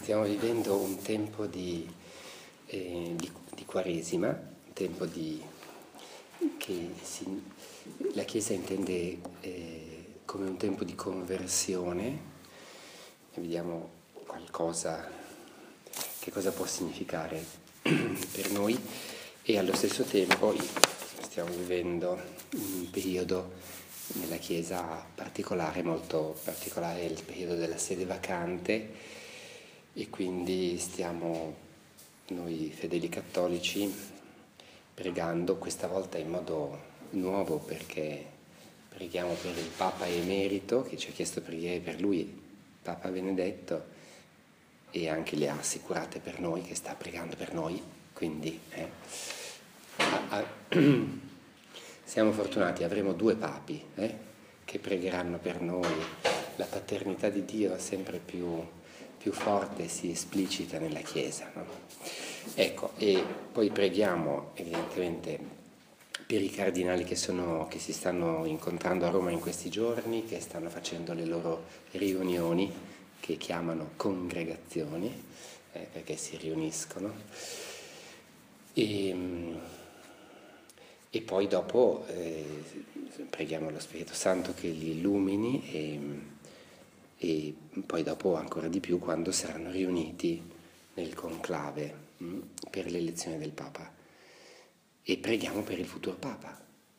Stiamo vivendo un tempo di Quaresima, un tempo la Chiesa intende come un tempo di conversione, e vediamo che cosa può significare per noi, e allo stesso tempo stiamo vivendo un periodo nella Chiesa particolare, molto particolare, il periodo della sede vacante, e quindi stiamo noi fedeli cattolici pregando questa volta in modo nuovo, perché preghiamo per il Papa emerito che ci ha chiesto preghiere per lui, Papa Benedetto, e anche le ha assicurate per noi che sta pregando per noi, quindi siamo fortunati, avremo 2 papi che pregheranno per noi. La paternità di Dio è sempre più forte, si esplicita nella Chiesa, no? Ecco, e poi preghiamo evidentemente per i cardinali che si stanno incontrando a Roma in questi giorni, che stanno facendo le loro riunioni, che chiamano congregazioni, perché si riuniscono. E poi dopo preghiamo lo Spirito Santo che li illumini, e poi dopo ancora di più quando saranno riuniti nel conclave per l'elezione del Papa. E preghiamo per il futuro Papa,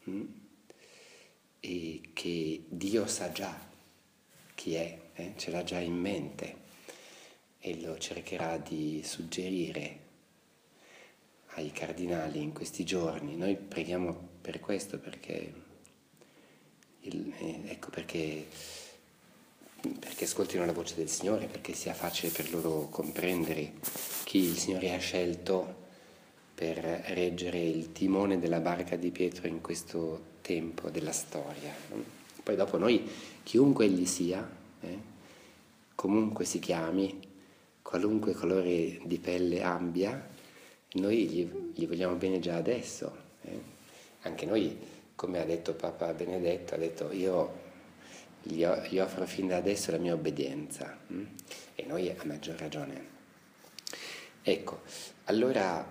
e che Dio sa già chi è, ce l'ha già in mente e lo cercherà di suggerire ai cardinali in questi giorni. Noi preghiamo per questo, perché ascoltino la voce del Signore, perché sia facile per loro comprendere chi il Signore ha scelto per reggere il timone della barca di Pietro in questo tempo della storia. Poi dopo noi, chiunque egli sia, comunque si chiami, qualunque colore di pelle abbia, noi gli vogliamo bene già adesso. Anche noi, come ha detto Papa Benedetto, ha detto: io gli offro fin da adesso la mia obbedienza, e noi a maggior ragione. Ecco, allora,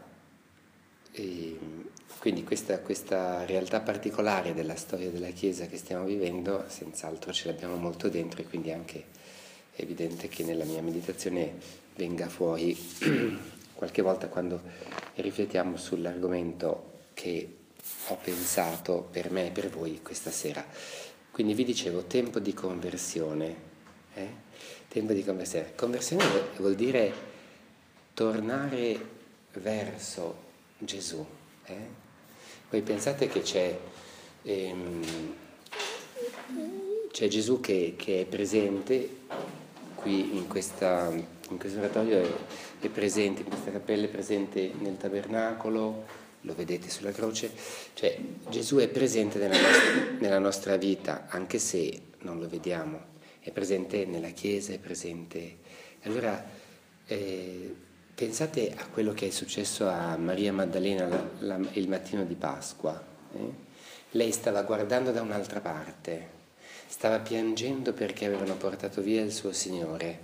quindi questa realtà particolare della storia della Chiesa che stiamo vivendo, senz'altro ce l'abbiamo molto dentro, e quindi anche è evidente che nella mia meditazione venga fuori qualche volta quando riflettiamo sull'argomento che ho pensato per me e per voi questa sera. Quindi vi dicevo, tempo di conversione. Tempo di conversione. Conversione vuol dire tornare verso Gesù. Voi pensate che c'è Gesù che è presente qui in questo oratorio, è presente in questa cappella, è presente nel tabernacolo, lo vedete sulla croce, cioè Gesù è presente nella nostra vita, anche se non lo vediamo, è presente nella Chiesa, è presente. Allora pensate a quello che è successo a Maria Maddalena il mattino di Pasqua. Lei stava guardando da un'altra parte, stava piangendo perché avevano portato via il suo Signore,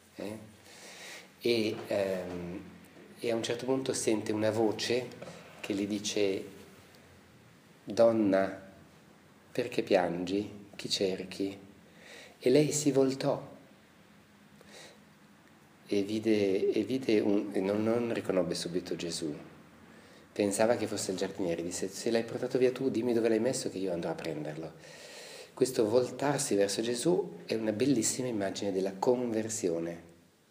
e a un certo punto sente una voce che gli dice: "Donna, perché piangi? Chi cerchi?" E lei si voltò e non riconobbe subito Gesù. Pensava che fosse il giardiniere, disse: "Se l'hai portato via tu, dimmi dove l'hai messo che io andrò a prenderlo." Questo voltarsi verso Gesù è una bellissima immagine della conversione.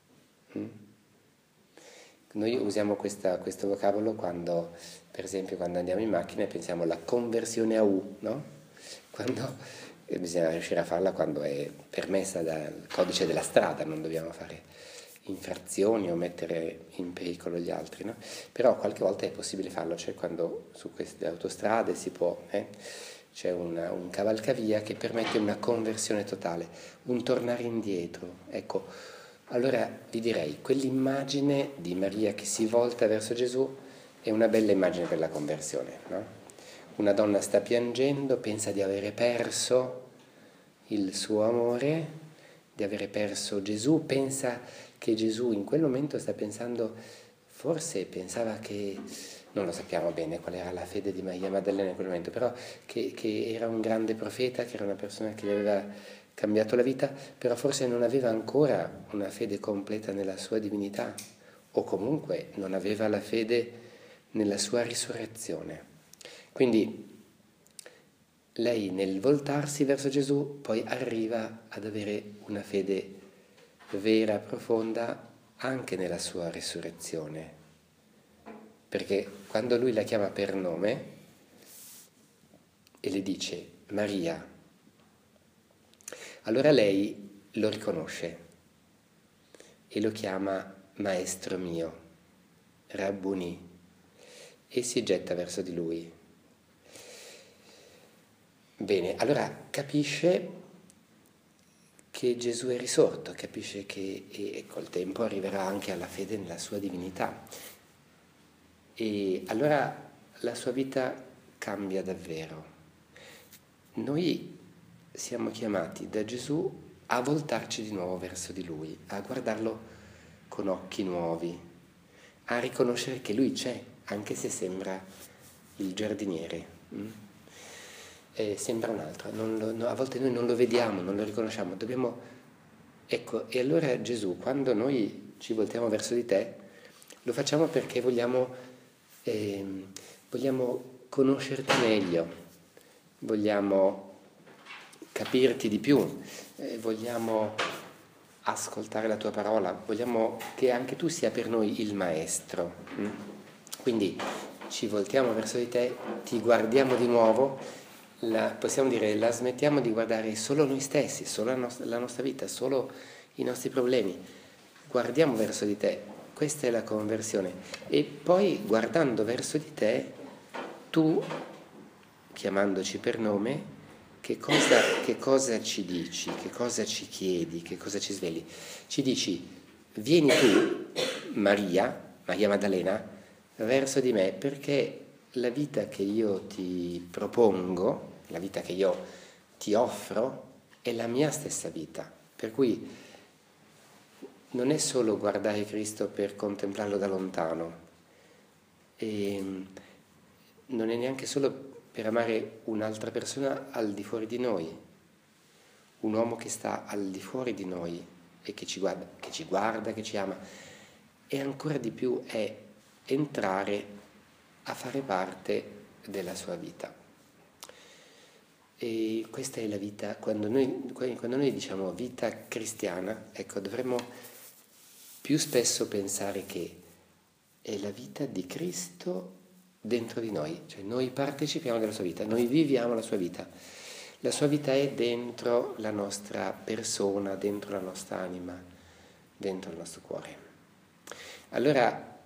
Noi usiamo questo vocabolo quando, per esempio, quando andiamo in macchina e pensiamo alla conversione a U, no? Quando bisogna riuscire a farla quando è permessa dal codice della strada, non dobbiamo fare infrazioni o mettere in pericolo gli altri, no? Però qualche volta è possibile farlo, cioè quando su queste autostrade si può, c'è un cavalcavia che permette una conversione totale, un tornare indietro. Ecco, allora vi direi, quell'immagine di Maria che si volta verso Gesù è una bella immagine per la conversione, no? Una donna sta piangendo, pensa di avere perso il suo amore, di avere perso Gesù, pensa che Gesù in quel momento sta pensando, forse pensava che, non lo sappiamo bene qual era la fede di Maria Maddalena in quel momento, però che era un grande profeta, che era una persona che gli aveva cambiato la vita, però forse non aveva ancora una fede completa nella sua divinità, o comunque non aveva la fede nella sua risurrezione. Quindi lei nel voltarsi verso Gesù poi arriva ad avere una fede vera, profonda, anche nella sua risurrezione. Perché quando lui la chiama per nome e le dice Maria, allora lei lo riconosce e lo chiama Maestro mio, Rabbuni, e si getta verso di lui. Bene, allora capisce che Gesù è risorto, capisce che e col tempo arriverà anche alla fede nella sua divinità. E allora la sua vita cambia davvero. Noi siamo chiamati da Gesù a voltarci di nuovo verso di Lui, a guardarlo con occhi nuovi, a riconoscere che Lui c'è, anche se sembra il giardiniere. Sembra un altro, a volte noi non lo vediamo, non lo riconosciamo, ecco, e allora Gesù, quando noi ci voltiamo verso di te, lo facciamo perché vogliamo conoscerti meglio, vogliamo capirti di più, vogliamo ascoltare la tua parola, vogliamo che anche tu sia per noi il maestro. Quindi ci voltiamo verso di te, ti guardiamo di nuovo, possiamo dire, la smettiamo di guardare solo noi stessi, solo la nostra vita, solo i nostri problemi, guardiamo verso di te. Questa è la conversione. E poi guardando verso di te, tu, chiamandoci per nome, che cosa ci dici, che cosa ci chiedi, che cosa ci svegli? Ci dici, vieni tu, Maria Maddalena, verso di me, perché la vita che io ti propongo, la vita che io ti offro, è la mia stessa vita. Per cui non è solo guardare Cristo per contemplarlo da lontano, e non è neanche solo per amare un'altra persona al di fuori di noi, un uomo che sta al di fuori di noi e che ci guarda, che ci ama, e ancora di più è entrare a fare parte della sua vita. E questa è la vita, quando noi diciamo vita cristiana, ecco, dovremmo più spesso pensare che è la vita di Cristo dentro di noi, cioè noi partecipiamo della sua vita, noi viviamo la sua vita è dentro la nostra persona, dentro la nostra anima, dentro il nostro cuore. Allora,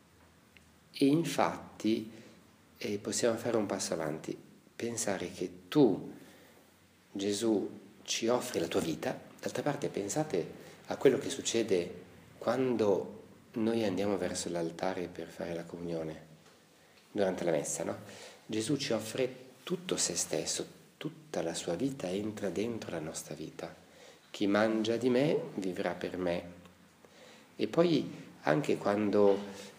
e infatti possiamo fare un passo avanti, pensare che tu, Gesù, ci offri la tua vita. D'altra parte pensate a quello che succede quando noi andiamo verso l'altare per fare la comunione, durante la messa, no? Gesù ci offre tutto se stesso, tutta la sua vita entra dentro la nostra vita. Chi mangia di me vivrà per me. E poi anche quando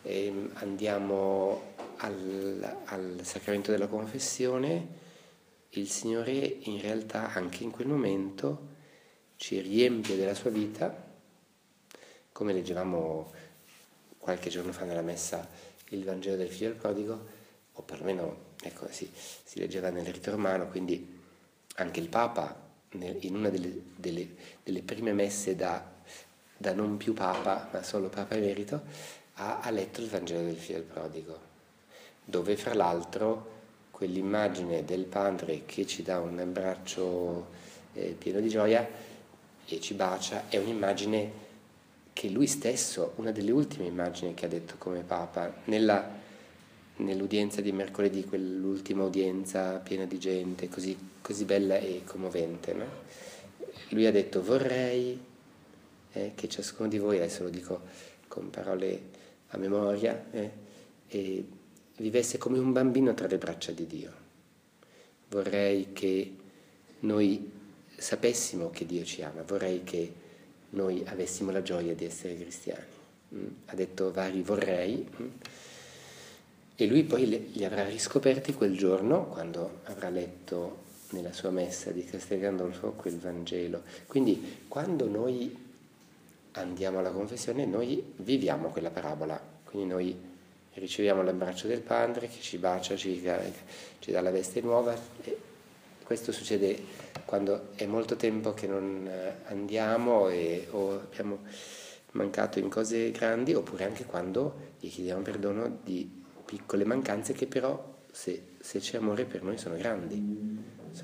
andiamo al sacramento della confessione, il Signore in realtà anche in quel momento ci riempie della sua vita, come leggevamo qualche giorno fa nella messa il Vangelo del Figlio del Prodigo, o perlomeno ecco, si leggeva nel rito romano, quindi anche il Papa in una delle prime messe da non più Papa, ma solo Papa emerito, ha letto il Vangelo del Figlio del Prodigo, dove fra l'altro quell'immagine del padre che ci dà un abbraccio pieno di gioia e ci bacia è un'immagine che lui stesso, una delle ultime immagini che ha detto come Papa, nell'udienza di mercoledì, quell'ultima udienza piena di gente, così bella e commovente, no? Lui ha detto: vorrei che ciascuno di voi, adesso lo dico con parole a memoria, e vivesse come un bambino tra le braccia di Dio. Vorrei che noi sapessimo che Dio ci ama, vorrei che noi avessimo la gioia di essere cristiani. Ha detto vari vorrei, e lui poi li avrà riscoperti quel giorno quando avrà letto nella sua messa di Castel Gandolfo quel Vangelo. Quindi quando noi andiamo alla confessione noi viviamo quella parabola, quindi noi riceviamo l'abbraccio del Padre che ci bacia, ci dà la veste nuova, e questo succede quando è molto tempo che non andiamo o abbiamo mancato in cose grandi, oppure anche quando gli chiediamo perdono di piccole mancanze che però se c'è amore per noi sono grandi.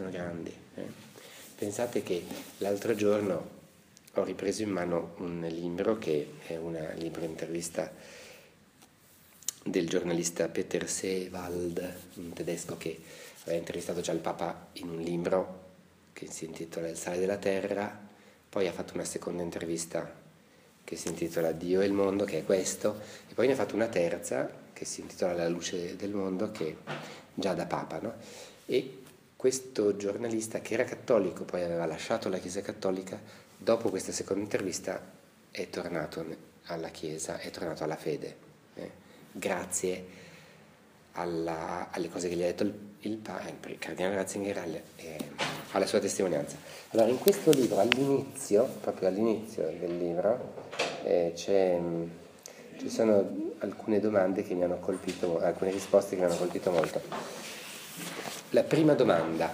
Pensate che l'altro giorno ho ripreso in mano un libro che è un libro intervista del giornalista Peter Seewald, un tedesco che aveva intervistato già il Papa in un libro che si intitola Il sale della terra, poi ha fatto una seconda intervista che si intitola Dio e il mondo, che è questo, e poi ne ha fatto una terza che si intitola La luce del mondo, che è già da Papa, no? E questo giornalista, che era cattolico, poi aveva lasciato la Chiesa cattolica, dopo questa seconda intervista è tornato alla Chiesa, è tornato alla fede, grazie alle cose che gli ha detto il Cardinale Ratzinger, alla sua testimonianza. Allora, in questo libro, proprio all'inizio del libro, ci sono alcune domande che mi hanno colpito, alcune risposte che mi hanno colpito molto. La prima domanda,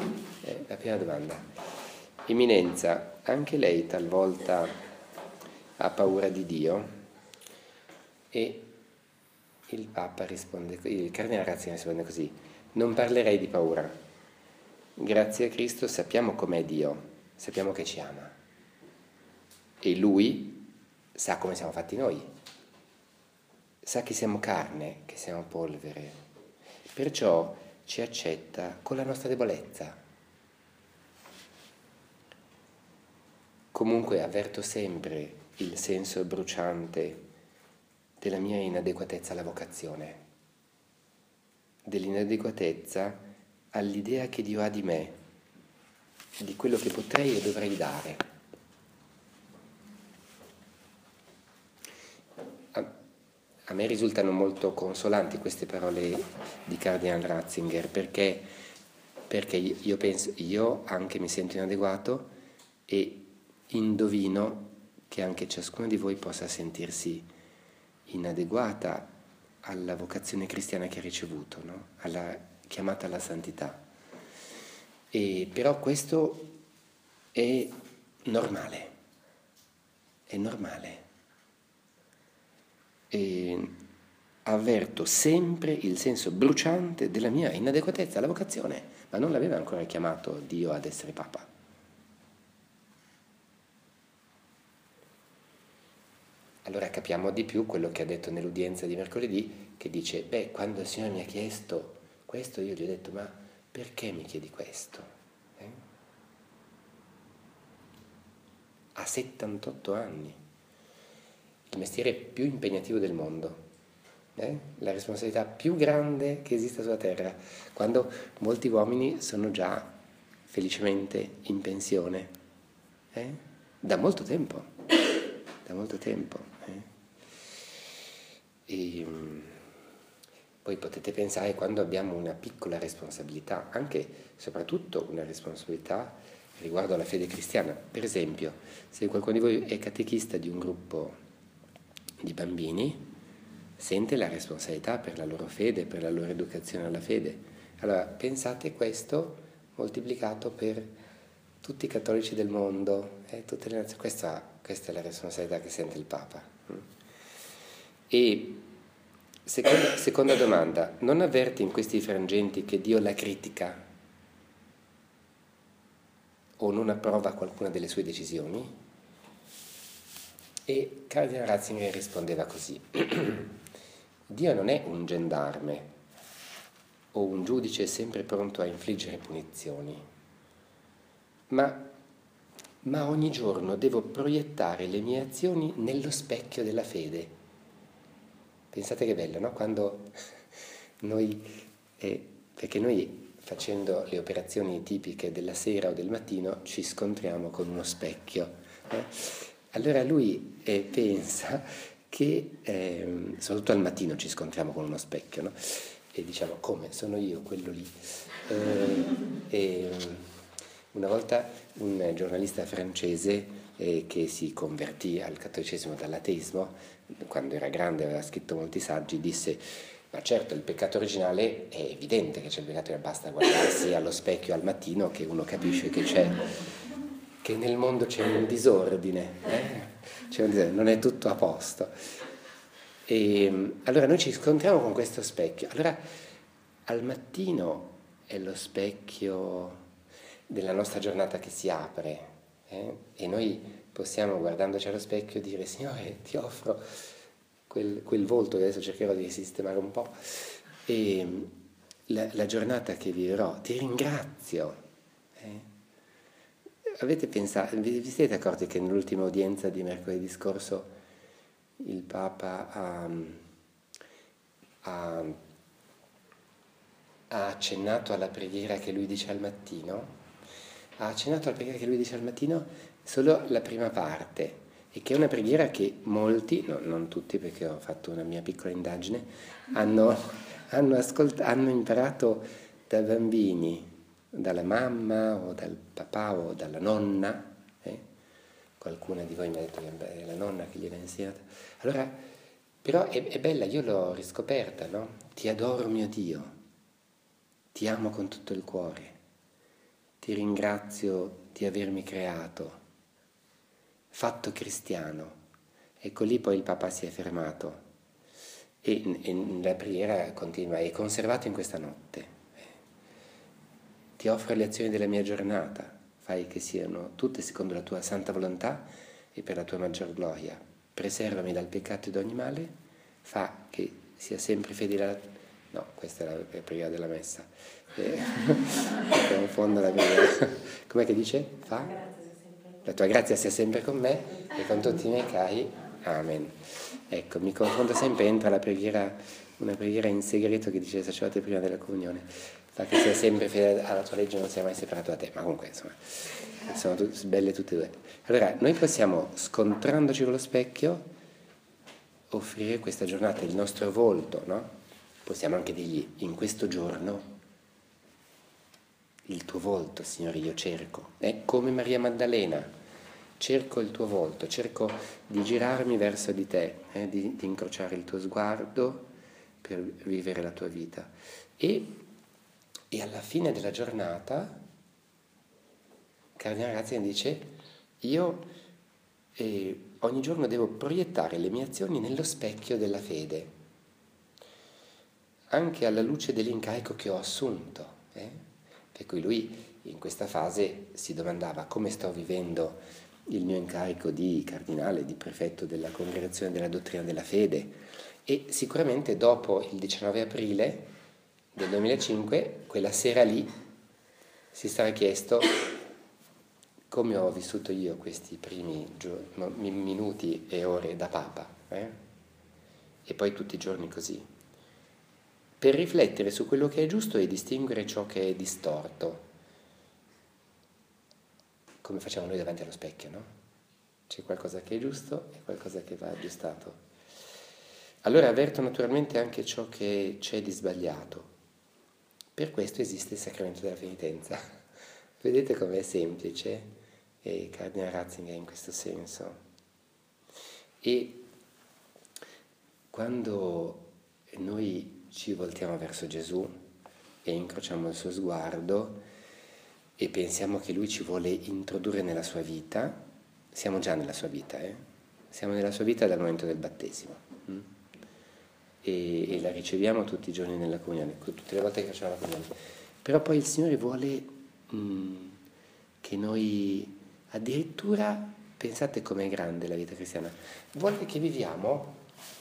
Eminenza, anche lei talvolta ha paura di Dio? E il Papa risponde, il Cardinale Ratzinger risponde così: non parlerei di paura. Grazie a Cristo sappiamo com'è Dio, sappiamo che ci ama. E Lui sa come siamo fatti noi. Sa che siamo carne, che siamo polvere. Perciò ci accetta con la nostra debolezza. Comunque avverto sempre il senso bruciante della mia inadeguatezza alla vocazione, dell'inadeguatezza all'idea che Dio ha di me, di quello che potrei e dovrei dare. A me risultano molto consolanti queste parole di Cardinal Ratzinger, perché io penso, io anche mi sento inadeguato e indovino che anche ciascuno di voi possa sentirsi inadeguata alla vocazione cristiana che ha ricevuto, no? Alla chiamata alla santità. E però questo è normale, e avverto sempre il senso bruciante della mia inadeguatezza alla vocazione, ma non l'aveva ancora chiamato Dio ad essere Papa. Allora capiamo di più quello che ha detto nell'udienza di mercoledì, che dice, quando il Signore mi ha chiesto questo, io gli ho detto, ma perché mi chiedi questo? Ha 78 anni, il mestiere più impegnativo del mondo, la responsabilità più grande che esista sulla terra, quando molti uomini sono già felicemente in pensione, da molto tempo. E poi potete pensare, quando abbiamo una piccola responsabilità, anche soprattutto una responsabilità riguardo alla fede cristiana. Per esempio, se qualcuno di voi è catechista di un gruppo di bambini, sente la responsabilità per la loro fede, per la loro educazione alla fede. Allora pensate questo moltiplicato per tutti i cattolici del mondo, tutte le nazioni. Questa è la responsabilità che sente il Papa. E seconda domanda, non avverti in questi frangenti che Dio la critica o non approva qualcuna delle sue decisioni? E Cardinal Ratzinger rispondeva così: Dio non è un gendarme o un giudice sempre pronto a infliggere punizioni, ma ogni giorno devo proiettare le mie azioni nello specchio della fede. Pensate che bello, no? Quando noi, perché noi facendo le operazioni tipiche della sera o del mattino ci scontriamo con uno specchio, Allora lui pensa che, soprattutto al mattino ci scontriamo con uno specchio, no? E diciamo, come? Sono io, quello lì. E una volta un giornalista francese che si convertì al cattolicesimo dall'ateismo, quando era grande aveva scritto molti saggi, disse: ma certo, il peccato originale è evidente che c'è il peccato, basta guardarsi allo specchio al mattino che uno capisce che nel mondo c'è un disordine, c'è un disordine, non è tutto a posto. E allora noi ci scontriamo con questo specchio. Allora al mattino è lo specchio della nostra giornata che si apre, e noi possiamo, guardandoci allo specchio, dire: Signore, ti offro quel volto che adesso cercherò di sistemare un po', e la giornata che vivrò, ti ringrazio. Avete pensato, vi siete accorti che nell'ultima udienza di mercoledì scorso il Papa ha accennato alla preghiera che lui dice al mattino? Ha accennato alla preghiera che lui dice al mattino solo la prima parte, e che è una preghiera che molti, no, non tutti perché ho fatto una mia piccola indagine, hanno imparato da bambini, dalla mamma o dal papà o dalla nonna. Qualcuna di voi mi ha detto che è la nonna che gliel'ha insegnata. Allora, però è bella, io l'ho riscoperta, no? Ti adoro, mio Dio, ti amo con tutto il cuore, ti ringrazio di avermi creato, fatto cristiano. Ecco, lì poi il Papa si è fermato e la preghiera continua: è conservato in questa notte. Ti offro le azioni della mia giornata, fai che siano tutte secondo la tua santa volontà e per la tua maggior gloria. Preservami dal peccato e da ogni male, fa che sia sempre fedele alla... No, questa è la preghiera della messa. Confondo la preghiera. Com'è che dice? Fa? La tua grazia sia sempre con me e con tutti i miei cari. Amen. Ecco, mi confondo sempre, entra la preghiera, una preghiera in segreto che dice il sacerdote prima della comunione: fa che sia sempre fedele alla tua legge, non sia mai separato da te. Ma comunque, insomma, sono belle tutte e due. Allora, noi possiamo, scontrandoci con lo specchio, offrire questa giornata il nostro volto, no? Possiamo anche dirgli: in questo giorno il tuo volto, Signore, io cerco. Come Maria Maddalena, cerco il tuo volto, cerco di girarmi verso di te, di incrociare il tuo sguardo per vivere la tua vita. E alla fine della giornata Cardinale Ratzinger dice: io ogni giorno devo proiettare le mie azioni nello specchio della fede, anche alla luce dell'incarico che ho assunto. Per cui lui in questa fase si domandava: come sto vivendo il mio incarico di cardinale, di prefetto della Congregazione della Dottrina della Fede? E sicuramente dopo il 19 aprile del 2005, quella sera lì, si sarà chiesto: come ho vissuto io questi primi minuti e ore da Papa, e poi tutti i giorni così, per riflettere su quello che è giusto e distinguere ciò che è distorto, come facciamo noi davanti allo specchio, no? C'è qualcosa che è giusto e qualcosa che va aggiustato. Allora avverto naturalmente anche ciò che c'è di sbagliato. Per questo esiste il sacramento della penitenza. Vedete com'è semplice? E Cardinale Ratzinger in questo senso. E quando noi ci voltiamo verso Gesù e incrociamo il suo sguardo e pensiamo che lui ci vuole introdurre nella sua vita, siamo già nella sua vita, siamo nella sua vita dal momento del battesimo, e la riceviamo tutti i giorni nella comunione, tutte le volte che facciamo la comunione. Però poi il Signore vuole che noi, addirittura, pensate com'è grande la vita cristiana, vuole che viviamo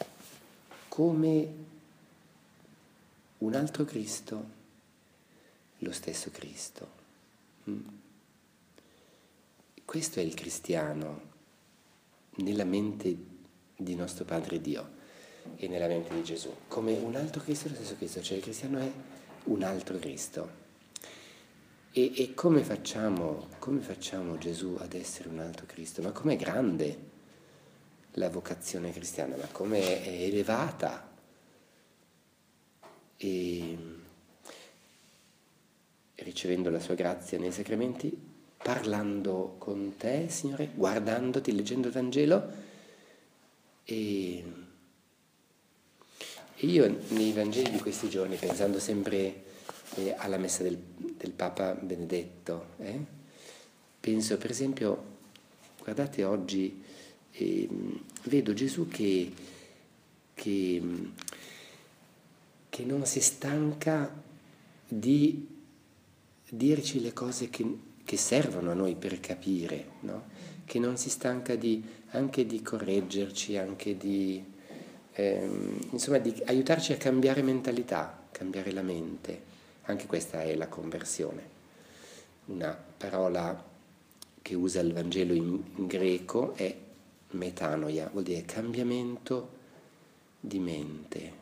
come un altro Cristo, lo stesso Cristo. Questo è il cristiano nella mente di nostro Padre Dio e nella mente di Gesù, come un altro Cristo, lo stesso Cristo, cioè il cristiano è un altro Cristo. E come facciamo Gesù ad essere un altro Cristo? Ma com'è grande! la vocazione cristiana, ma come è elevata. E ricevendo la sua grazia nei sacramenti, parlando con te, Signore, guardandoti, leggendo il Vangelo. E io nei Vangeli di questi giorni, pensando sempre alla messa del Papa Benedetto, penso per esempio, guardate oggi, vedo Gesù che non si stanca di dirci le cose che servono a noi per capire, no? Che non si stanca anche di correggerci, anche di insomma di aiutarci a cambiare mentalità, cambiare la mente. Anche questa è la conversione. Una parola che usa il Vangelo in greco è metanoia, vuol dire cambiamento di mente.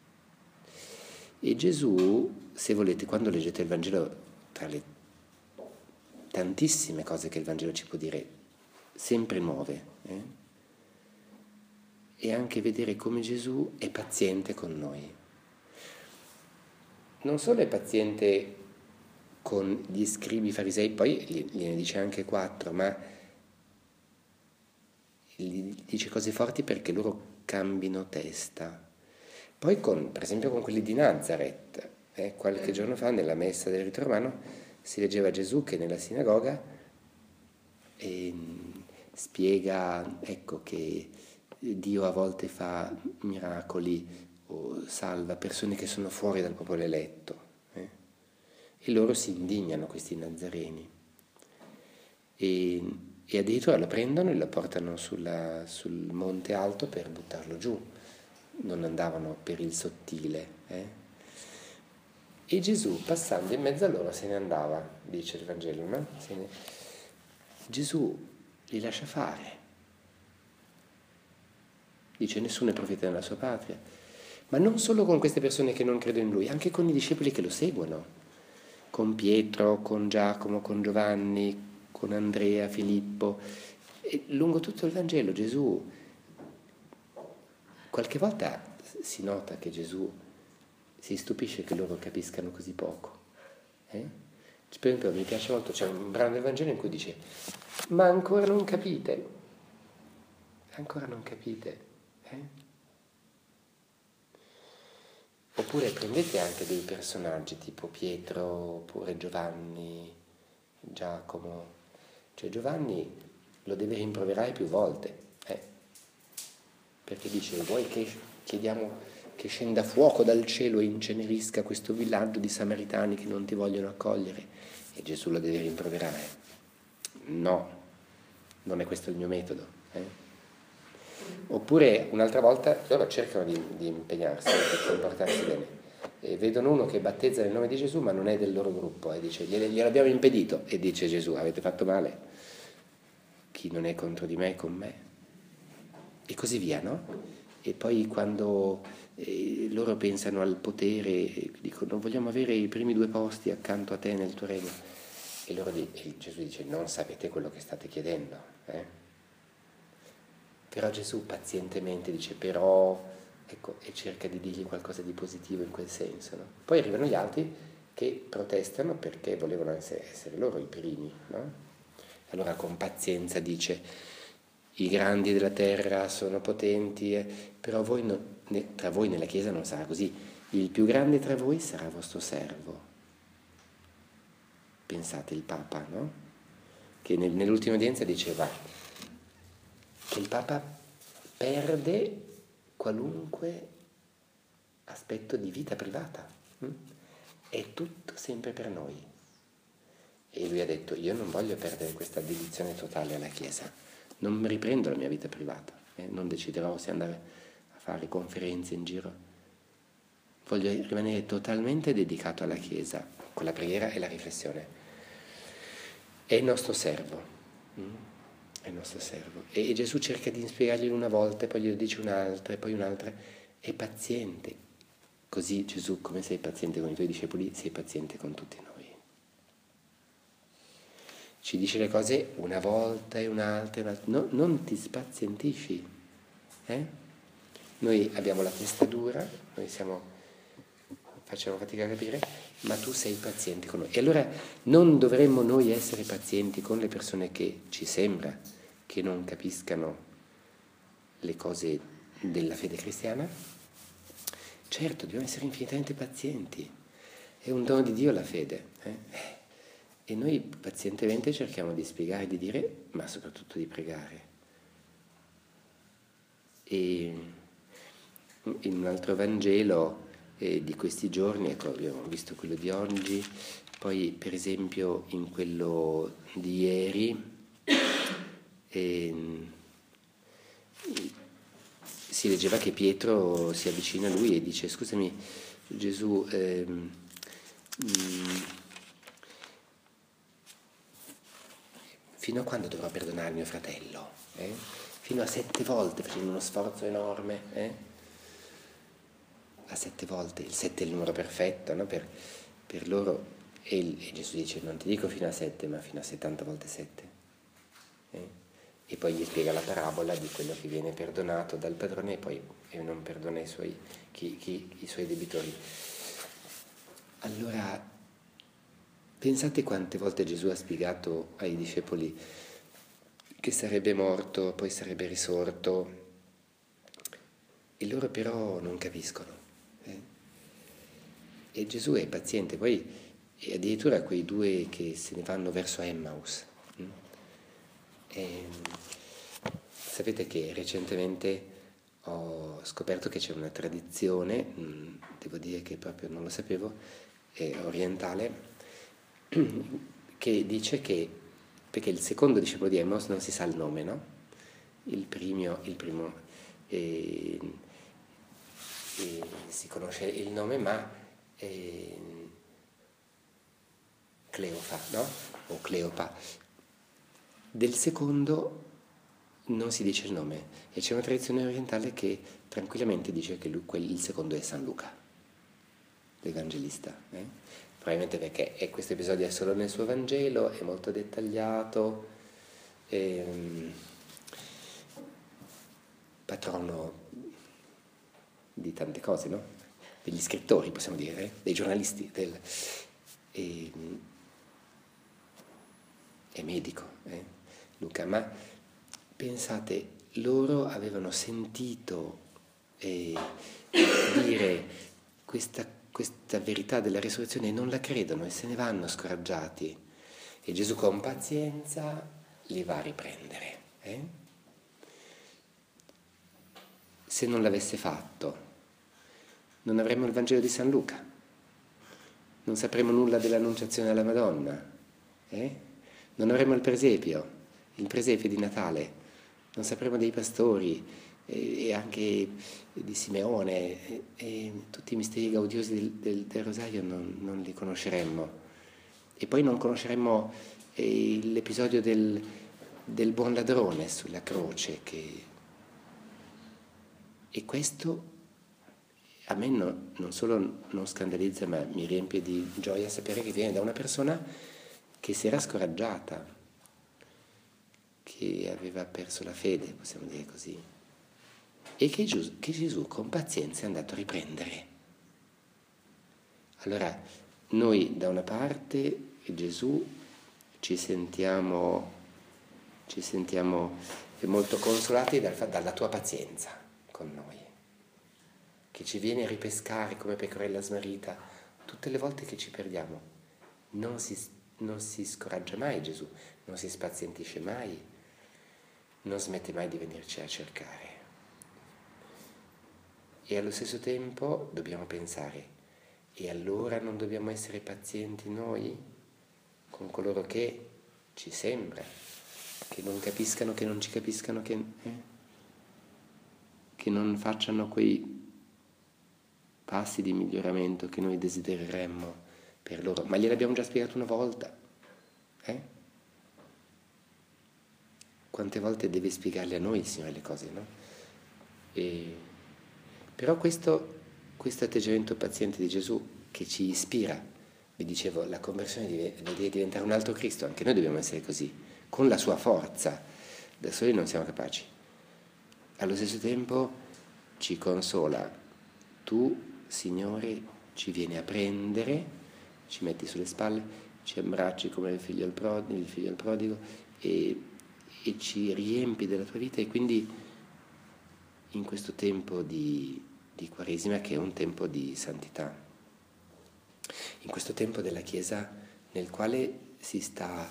E Gesù, se volete, quando leggete il Vangelo, tra le tantissime cose che il Vangelo ci può dire, sempre nuove, e anche vedere come Gesù è paziente con noi. Non solo è paziente con gli scribi farisei, poi gliene dice anche 4, ma gli dice cose forti perché loro cambino testa. Poi per esempio con quelli di Nazareth, qualche giorno fa nella messa del rito romano si leggeva Gesù che nella sinagoga spiega, ecco, che Dio a volte fa miracoli o salva persone che sono fuori dal popolo eletto, e loro si indignano, questi nazareni, e addirittura lo prendono e lo portano sul monte alto per buttarlo giù. Non andavano per il sottile. E Gesù, passando in mezzo a loro, se ne andava, dice il Vangelo, no? Gesù li lascia fare. Dice, nessuno è profeta nella sua patria. Ma non solo con queste persone che non credono in Lui, anche con i discepoli che lo seguono. Con Pietro, con Giacomo, con Giovanni, con Andrea, Filippo. E lungo tutto il Vangelo Gesù, qualche volta si nota che Gesù si stupisce che loro capiscano così poco. Per esempio mi piace molto, c'è un brano del Vangelo in cui dice: ma ancora non capite? Ancora non capite? Oppure prendete anche dei personaggi tipo Pietro, oppure Giovanni, Giacomo. Cioè Giovanni lo deve rimproverare più volte, perché dice: vuoi che chiediamo che scenda fuoco dal cielo e incenerisca questo villaggio di samaritani che non ti vogliono accogliere? E Gesù lo deve rimproverare. No, non è questo il mio metodo. Oppure un'altra volta loro cercano di impegnarsi per comportarsi bene e vedono uno che battezza nel nome di Gesù ma non è del loro gruppo, e dice: gliel'abbiamo impedito, e dice Gesù: avete fatto male, chi non è contro di me è con me, e così via, no? E poi quando loro pensano al potere, dicono: vogliamo avere i primi 2 posti accanto a te nel tuo regno, e Gesù dice: non sapete quello che state chiedendo, Però Gesù pazientemente dice: però, ecco, e cerca di dirgli qualcosa di positivo in quel senso, no? Poi arrivano gli altri che protestano perché volevano essere loro i primi, no? Allora con pazienza dice: i grandi della terra sono potenti, però tra voi nella Chiesa non sarà così, il più grande tra voi sarà vostro servo. Pensate il Papa, no? Che nell'ultima udienza diceva che il Papa perde qualunque aspetto di vita privata, è tutto sempre per noi. E lui ha detto: io non voglio perdere questa dedizione totale alla Chiesa, non mi riprendo la mia vita privata, non deciderò se andare a fare conferenze in giro, voglio rimanere totalmente dedicato alla Chiesa, con la preghiera e la riflessione. È il nostro servo. È il nostro servo, e Gesù cerca di spiegarglielo una volta e poi glielo dice un'altra e poi un'altra. È paziente. Così Gesù, come sei paziente con i tuoi discepoli, sei paziente con tutti noi. Ci dice le cose una volta e un'altra, no, non ti spazientisci, Noi abbiamo la testa dura, noi facciamo fatica a capire, ma tu sei paziente con noi. E allora non dovremmo noi essere pazienti con le persone che ci sembra che non capiscano le cose della fede cristiana? Certo, dobbiamo essere infinitamente pazienti. È un dono di Dio la fede. E noi pazientemente cerchiamo di spiegare, di dire, ma soprattutto di pregare. E in un altro Vangelo di questi giorni, ecco, abbiamo visto quello di oggi, poi per esempio in quello di ieri si leggeva che Pietro si avvicina a lui e dice: scusami Gesù, fino a quando dovrò perdonare mio fratello? Fino a 7 volte, facendo uno sforzo enorme? A 7 volte, il 7 è il numero perfetto, no? Per loro, e Gesù dice: non ti dico fino a 7, ma fino a 70 volte 7. E poi gli spiega la parabola di quello che viene perdonato dal padrone e poi non perdona i suoi debitori. Allora, pensate quante volte Gesù ha spiegato ai discepoli che sarebbe morto, poi sarebbe risorto, e loro però non capiscono. E Gesù è paziente, poi e addirittura quei due che se ne vanno verso Emmaus. Sapete che recentemente ho scoperto che c'è una tradizione, devo dire che proprio non lo sapevo, orientale, che dice che, perché il secondo discepolo di Emmaus non si sa il nome, no? Il primo si conosce il nome, ma Cleofa, no? O Cleopa. Del secondo non si dice il nome, e c'è una tradizione orientale che tranquillamente dice che il secondo è San Luca, l'Evangelista. Probabilmente perché questo episodio è solo nel suo Vangelo, è molto dettagliato, patrono di tante cose, no? Degli scrittori, possiamo dire, dei giornalisti, è medico, Luca, ma pensate, loro avevano sentito dire questa verità della risurrezione e non la credono e se ne vanno scoraggiati, e Gesù con pazienza li va a riprendere. Se non l'avesse fatto, non avremmo il Vangelo di San Luca, non sapremo nulla dell'annunciazione alla Madonna, non avremo il presepio di Natale, non sapremo dei pastori e anche di Simeone, e tutti i misteri gaudiosi del Rosario non li conosceremmo. E poi non conosceremmo l'episodio del buon ladrone sulla croce, e questo a me non solo non scandalizza, ma mi riempie di gioia sapere che viene da una persona che si era scoraggiata, che aveva perso la fede, possiamo dire così, e che Gesù con pazienza è andato a riprendere. Allora, noi da una parte, Gesù, ci sentiamo molto consolati dalla tua pazienza con noi, che ci viene a ripescare come pecorella smarrita tutte le volte che ci perdiamo. Non si scoraggia mai Gesù, non si spazientisce mai, non smette mai di venirci a cercare. E allo stesso tempo dobbiamo pensare: e allora non dobbiamo essere pazienti noi con coloro che ci sembra che non capiscano, che non ci capiscano, che non facciano quei passi di miglioramento che noi desidereremmo per loro, ma gliel'abbiamo già spiegato una volta. Quante volte deve spiegarle a noi il Signore le cose, no? Però questo atteggiamento paziente di Gesù che ci ispira, vi dicevo, la conversione deve diventare un altro Cristo, anche noi dobbiamo essere così, con la sua forza, da soli non siamo capaci. allo stesso tempo ci consola. Tu, Signore, ci vieni a prendere, ci metti sulle spalle, ci abbracci come il figlio al prodigo e ci riempi della tua vita, e quindi in questo tempo di Quaresima, che è un tempo di santità, in questo tempo della Chiesa nel quale si sta,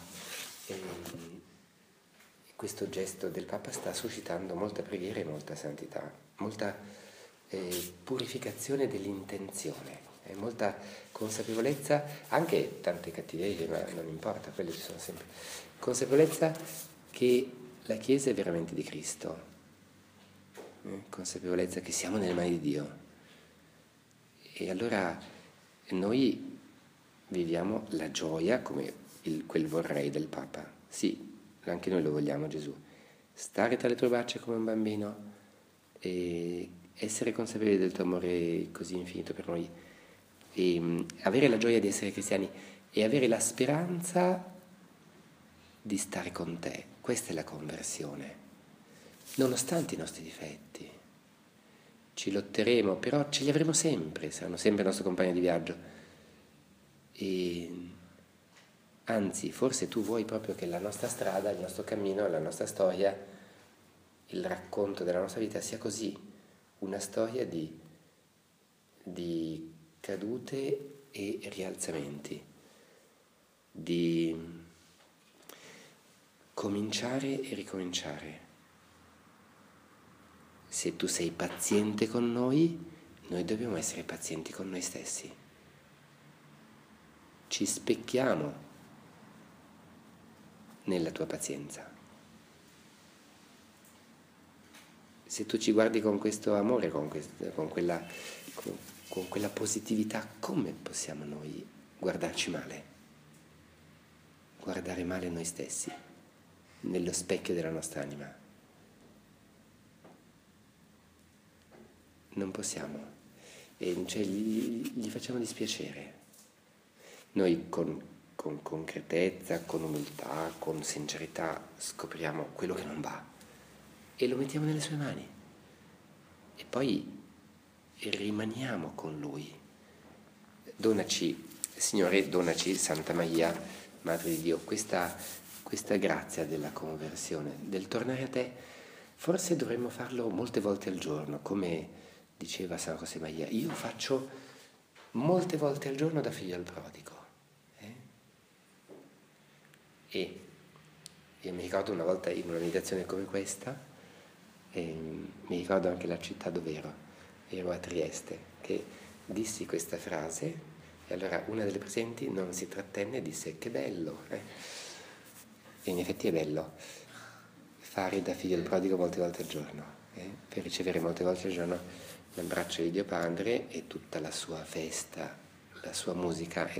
questo gesto del Papa sta suscitando molta preghiera e molta santità, molta purificazione dell'intenzione, molta consapevolezza, anche tante cattiverie, ma non importa, quelle ci sono sempre, consapevolezza che la Chiesa è veramente di Cristo, consapevolezza che siamo nelle mani di Dio. E allora noi viviamo la gioia come quel vorrei del Papa. Sì, anche noi lo vogliamo, Gesù. Stare tra le tue braccia come un bambino e essere consapevoli del tuo amore così infinito per noi, e avere la gioia di essere cristiani e avere la speranza di stare con te. Questa è la conversione, nonostante i nostri difetti. Ci lotteremo, però ce li avremo sempre, saranno sempre il nostro compagno di viaggio. E anzi, forse tu vuoi proprio che la nostra strada, il nostro cammino, la nostra storia, il racconto della nostra vita sia così, una storia di cadute e rialzamenti, di cominciare e ricominciare. Se tu sei paziente con noi dobbiamo essere pazienti con noi stessi. Ci specchiamo nella tua pazienza. Se tu ci guardi con questo amore, con quella positività, come possiamo noi guardarci male? Guardare male noi stessi, nello specchio della nostra anima. Non possiamo, cioè gli facciamo dispiacere. Noi con concretezza, con umiltà, con sincerità scopriamo quello che non va e lo mettiamo nelle sue mani e poi rimaniamo con Lui. Donaci, Signore, donaci, Santa Maria, Madre di Dio, questa grazia della conversione, del tornare a Te. Forse dovremmo farlo molte volte al giorno, come diceva San José Maria. Io faccio molte volte al giorno da figlio al prodigo. E io mi ricordo una volta in una meditazione come questa, mi ricordo anche la città dove ero a Trieste, che dissi questa frase e allora una delle presenti non si trattenne e disse: che bello, E in effetti è bello fare da figlio al prodigo molte volte al giorno, per ricevere molte volte al giorno l'abbraccio di Dio Padre e tutta la sua festa, la sua musica